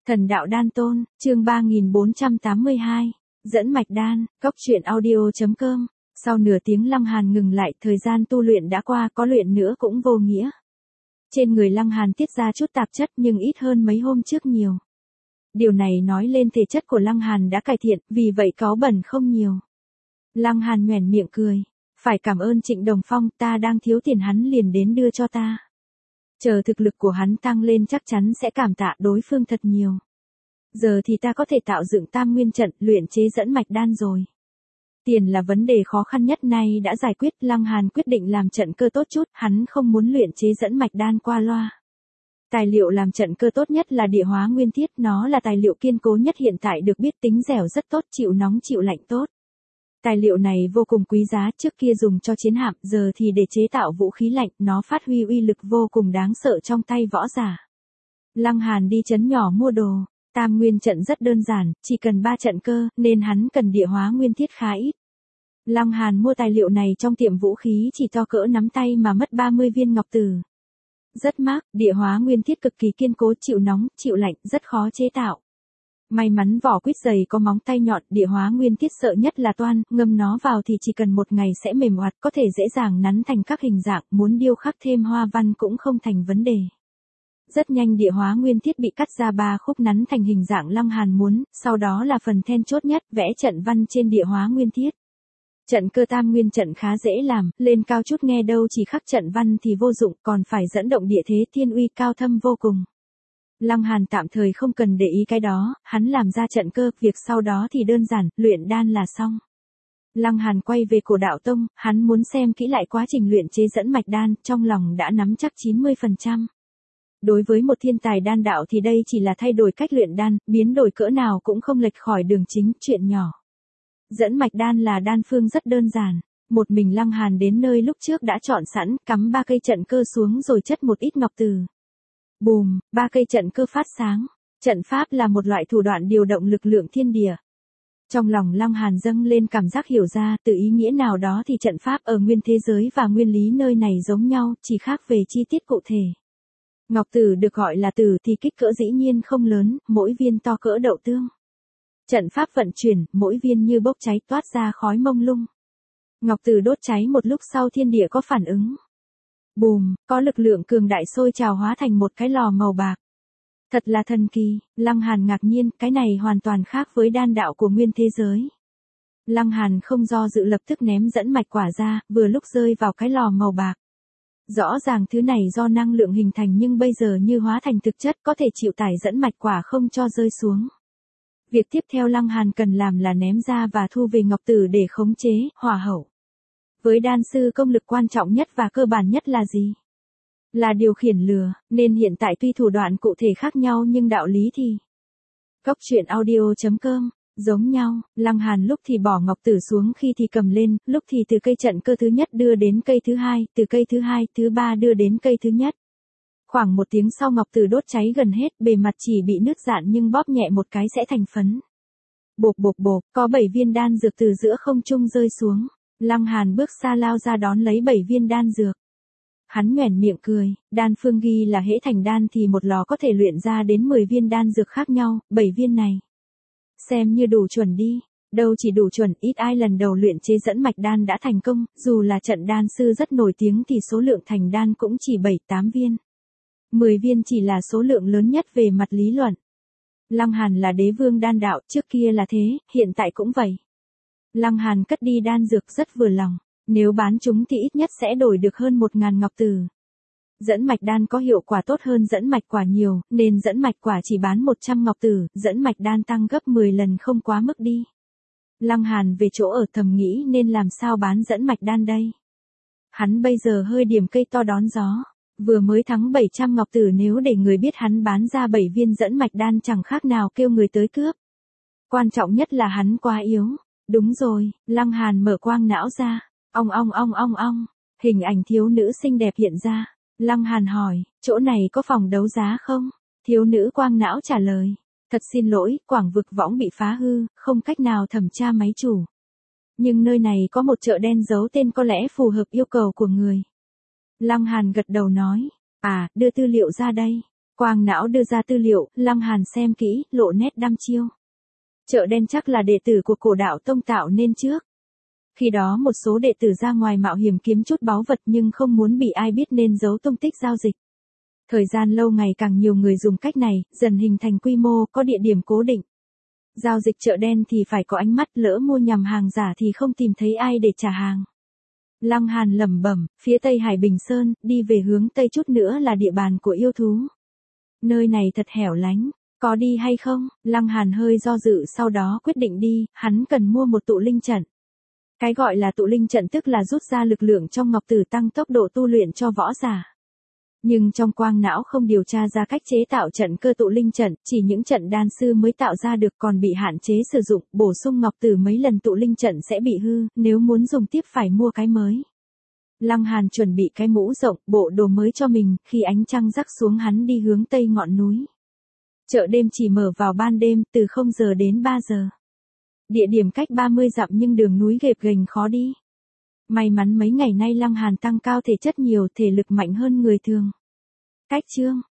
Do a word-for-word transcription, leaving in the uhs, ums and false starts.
Thần đạo đan tôn, chương ba nghìn bốn trăm tám mươi hai, dẫn mạch đan, cốc truyện audio.com. Sau nửa tiếng Lăng Hàn ngừng lại, thời gian tu luyện đã qua, có luyện nữa cũng vô nghĩa. Trên người Lăng Hàn tiết ra chút tạp chất nhưng ít hơn mấy hôm trước nhiều. Điều này nói lên thể chất của Lăng Hàn đã cải thiện, vì vậy cáu bẩn không nhiều. Lăng Hàn nhoẻn miệng cười, phải cảm ơn Trịnh Đồng Phong, ta đang thiếu tiền hắn liền đến đưa cho ta. Chờ thực lực của hắn tăng lên chắc chắn sẽ cảm tạ đối phương thật nhiều. Giờ thì ta có thể tạo dựng tam nguyên trận, luyện chế dẫn mạch đan rồi. Tiền là vấn đề khó khăn nhất nay đã giải quyết, Lăng Hàn quyết định làm trận cơ tốt chút, hắn không muốn luyện chế dẫn mạch đan qua loa. Tài liệu làm trận cơ tốt nhất là địa hóa nguyên thiết, nó là tài liệu kiên cố nhất hiện tại được biết, tính dẻo rất tốt, chịu nóng chịu lạnh tốt. Tài liệu này vô cùng quý giá, trước kia dùng cho chiến hạm, giờ thì để chế tạo vũ khí lạnh, nó phát huy uy lực vô cùng đáng sợ trong tay võ giả. Lăng Hàn đi trấn nhỏ mua đồ, tam nguyên trận rất đơn giản, chỉ cần ba trận cơ, nên hắn cần địa hóa nguyên thiết khá ít. Lăng Hàn mua tài liệu này trong tiệm vũ khí chỉ to cỡ nắm tay mà mất ba mươi viên ngọc tử. Rất mắc, địa hóa nguyên thiết cực kỳ kiên cố, chịu nóng, chịu lạnh, rất khó chế tạo. May mắn vỏ quýt dày có móng tay nhọn, địa hóa nguyên thiết sợ nhất là toan, ngâm nó vào thì chỉ cần một ngày sẽ mềm oặt, có thể dễ dàng nắn thành các hình dạng, muốn điêu khắc thêm hoa văn cũng không thành vấn đề. Rất nhanh địa hóa nguyên thiết bị cắt ra ba khúc nắn thành hình dạng Lăng Hàn muốn, sau đó là phần then chốt nhất, vẽ trận văn trên địa hóa nguyên thiết. Trận cơ tam nguyên trận khá dễ làm, lên cao chút nghe đâu chỉ khắc trận văn thì vô dụng, còn phải dẫn động địa thế thiên uy cao thâm vô cùng. Lăng Hàn tạm thời không cần để ý cái đó, hắn làm ra trận cơ, việc sau đó thì đơn giản, luyện đan là xong. Lăng Hàn quay về Cổ Đạo Tông, hắn muốn xem kỹ lại quá trình luyện chế dẫn mạch đan, trong lòng đã nắm chắc chín mươi phần trăm. Đối với một thiên tài đan đạo thì đây chỉ là thay đổi cách luyện đan, biến đổi cỡ nào cũng không lệch khỏi đường chính, chuyện nhỏ. Dẫn mạch đan là đan phương rất đơn giản. Một mình Lăng Hàn đến nơi lúc trước đã chọn sẵn, cắm ba cây trận cơ xuống rồi chất một ít ngọc từ. Bùm, ba cây trận cơ phát sáng. Trận pháp là một loại thủ đoạn điều động lực lượng thiên địa. Trong lòng Lăng Hàn dâng lên cảm giác hiểu ra, từ ý nghĩa nào đó thì trận pháp ở nguyên thế giới và nguyên lý nơi này giống nhau, chỉ khác về chi tiết cụ thể. Ngọc tử được gọi là tử thì kích cỡ dĩ nhiên không lớn, mỗi viên to cỡ đậu tương. Trận pháp vận chuyển, mỗi viên như bốc cháy toát ra khói mông lung. Ngọc tử đốt cháy một lúc sau thiên địa có phản ứng. Bùm, có lực lượng cường đại sôi trào hóa thành một cái lò màu bạc. Thật là thần kỳ, Lăng Hàn ngạc nhiên, cái này hoàn toàn khác với đan đạo của nguyên thế giới. Lăng Hàn không do dự lập tức ném dẫn mạch quả ra, vừa lúc rơi vào cái lò màu bạc. Rõ ràng thứ này do năng lượng hình thành nhưng bây giờ như hóa thành thực chất, có thể chịu tải dẫn mạch quả không cho rơi xuống. Việc tiếp theo Lăng Hàn cần làm là ném ra và thu về ngọc tử để khống chế, hòa hậu. Với đan sư công lực quan trọng nhất và cơ bản nhất là gì? Là điều khiển lửa, nên hiện tại tuy thủ đoạn cụ thể khác nhau nhưng đạo lý thì... Cốc truyện audio.com, giống nhau, Lăng Hàn lúc thì bỏ ngọc tử xuống khi thì cầm lên, lúc thì từ cây trận cơ thứ nhất đưa đến cây thứ hai, từ cây thứ hai, thứ ba đưa đến cây thứ nhất. Khoảng một tiếng sau ngọc tử đốt cháy gần hết, bề mặt chỉ bị nứt rạn nhưng bóp nhẹ một cái sẽ thành phấn. Bộp bộp bộp, có bảy viên đan dược từ giữa không trung rơi xuống. Lăng Hàn bước xa lao ra đón lấy bảy viên đan dược. Hắn nhoẻn miệng cười, đan phương ghi là hễ thành đan thì một lò có thể luyện ra đến mười viên đan dược khác nhau, bảy viên này. Xem như đủ chuẩn đi, đâu chỉ đủ chuẩn, ít ai lần đầu luyện chế dẫn mạch đan đã thành công, dù là trận đan sư rất nổi tiếng thì số lượng thành đan cũng chỉ bảy tám viên. mười viên chỉ là số lượng lớn nhất về mặt lý luận. Lăng Hàn là đế vương đan đạo, trước kia là thế, hiện tại cũng vậy. Lăng Hàn cất đi đan dược rất vừa lòng, nếu bán chúng thì ít nhất sẽ đổi được hơn một ngàn ngọc tử. Dẫn mạch đan có hiệu quả tốt hơn dẫn mạch quả nhiều, nên dẫn mạch quả chỉ bán một trăm ngọc tử, dẫn mạch đan tăng gấp mười lần không quá mức đi. Lăng Hàn về chỗ ở thầm nghĩ nên làm sao bán dẫn mạch đan đây. Hắn bây giờ hơi điểm cây to đón gió, vừa mới thắng bảy trăm ngọc tử, nếu để người biết hắn bán ra bảy viên dẫn mạch đan chẳng khác nào kêu người tới cướp. Quan trọng nhất là hắn quá yếu. Đúng rồi, Lăng Hàn mở quang não ra, ong ong ong ong ong, hình ảnh thiếu nữ xinh đẹp hiện ra. Lăng Hàn hỏi, chỗ này có phòng đấu giá không? Thiếu nữ quang não trả lời, thật xin lỗi, quảng vực võng bị phá hư, không cách nào thẩm tra máy chủ. Nhưng nơi này có một chợ đen giấu tên có lẽ phù hợp yêu cầu của người. Lăng Hàn gật đầu nói, à, đưa tư liệu ra đây. Quang não đưa ra tư liệu, Lăng Hàn xem kỹ, lộ nét đăm chiêu. Chợ đen chắc là đệ tử của cổ đạo tông tạo nên trước. Khi đó một số đệ tử ra ngoài mạo hiểm kiếm chút báu vật nhưng không muốn bị ai biết nên giấu tung tích giao dịch. Thời gian lâu ngày càng nhiều người dùng cách này, dần hình thành quy mô, có địa điểm cố định. Giao dịch chợ đen thì phải có ánh mắt, lỡ mua nhầm hàng giả thì không tìm thấy ai để trả hàng. Lăng Hàn lẩm bẩm, phía tây Hải Bình Sơn, đi về hướng tây chút nữa là địa bàn của yêu thú. Nơi này thật hẻo lánh, có đi hay không? Lăng Hàn hơi do dự sau đó quyết định đi, hắn cần mua một tụ linh trận. Cái gọi là tụ linh trận tức là rút ra lực lượng trong ngọc tử tăng tốc độ tu luyện cho võ giả. Nhưng trong quang não không điều tra ra cách chế tạo trận cơ tụ linh trận, chỉ những trận đan sư mới tạo ra được, còn bị hạn chế sử dụng, bổ sung ngọc tử mấy lần tụ linh trận sẽ bị hư, nếu muốn dùng tiếp phải mua cái mới. Lăng Hàn chuẩn bị cái mũ rộng, bộ đồ mới cho mình, khi ánh trăng rắc xuống hắn đi hướng tây ngọn núi. Chợ đêm chỉ mở vào ban đêm, từ không giờ đến ba giờ. Địa điểm cách ba mươi dặm nhưng đường núi gập ghềnh khó đi. May mắn mấy ngày nay Lăng Hàn tăng cao thể chất nhiều, thể lực mạnh hơn người thường. Cách chương